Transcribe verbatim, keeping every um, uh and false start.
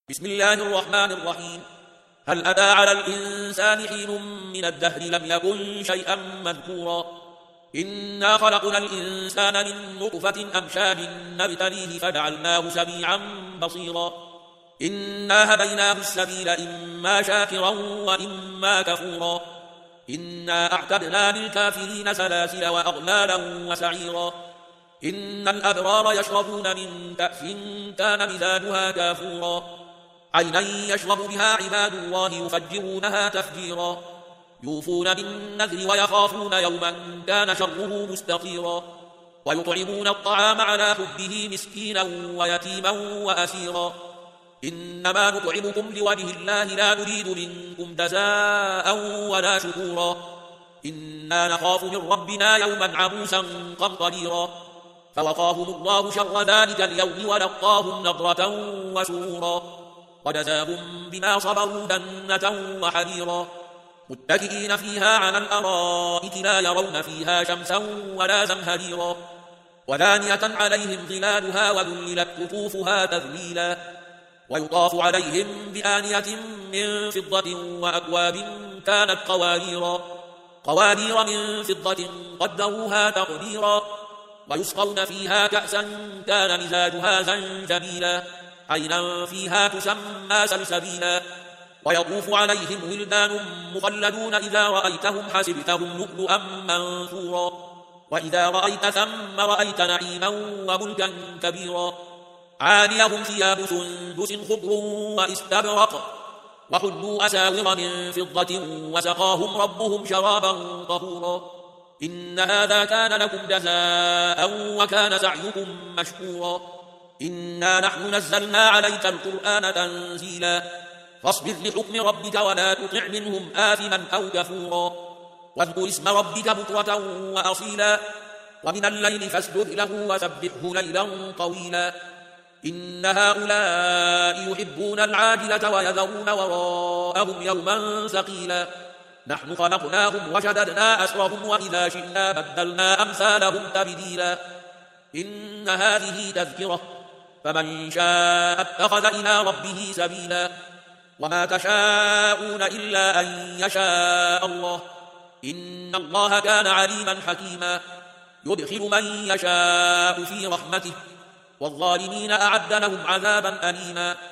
بسم الله الرحمن الرحيم. هل أتى على الإنسان حين من الدهر لم يكن شيئا مذكورا. إنا خلقنا الإنسان من نطفة أمشاج نبتليه فجعلناه سميعا بصيرا. إنا هديناه السبيل إما شاكرا وإما كفورا. إنا أعتدنا للكافرين سلاسل وأغلالا وسعيرا. إن الأبرار يشربون من كأس كان مزاجها كافورا. عينا يشرب بها عباد الله يفجرونها تفجيرا. يوفون بالنذر ويخافون يوما كان شره مستطيرا. ويطعمون الطعام على حبه مسكينا ويتيما وأسيرا. إنما نطعمكم لوجه الله لا نريد منكم جزاء ولا شكورا. إنا نخاف من ربنا يوما عبوسا قمطريرا. فوقاهم الله شر ذلك اليوم ولقاهم نضرة وسرورا. وجزاهم بما صبروا جنة وحريرا. متكئين فيها على الأرائك لا يرون فيها شمسا ولا زمهريرا. ودانية عليهم ظلالها وذللت قطوفها تذليلا. ويطاف عليهم بآنية من فضة وأكواب كانت قواريرا. قوارير من فضة قدروها تقديرا. ويسقون فيها كأسا كان مزاجها زنجبيلا. عينا فيها تسمى سلسبيلا. ويطوف عليهم ولدان مخلدون إذا رأيتهم حسبتهم لؤلؤا منثورا. وإذا رأيت ثم رأيت نعيما وملكا كبيرا. عاليهم ثياب سندس خضر واستبرق. وحلوا أساور من فضة وسقاهم ربهم شرابا طهورا. إن هذا كان لكم جزاء وكان سعيكم مشكورا. إنا نحن نزلنا عليك القرآن تنزيلا. فاصبر لحكم ربك ولا تطع منهم آثما أو كفورا. واذكر اسم ربك بكرة وأصيلا. ومن الليل فاسجد له وسبحه ليلا طويلا. إن هؤلاء يحبون العاجلة ويذرون وراءهم يوما ثقيلا. نحن خلقناهم وشددنا أسرهم وإذا شئنا بدلنا أمثالهم تبديلا. إن هذه تذكرة فمن شاء اتخذ إلى ربه سبيلا. وما تشاءون إلا أن يشاء الله. إن الله كان عليما حكيما. يدخل من يشاء في رحمته. والظالمين أعد لهم عذابا أليما.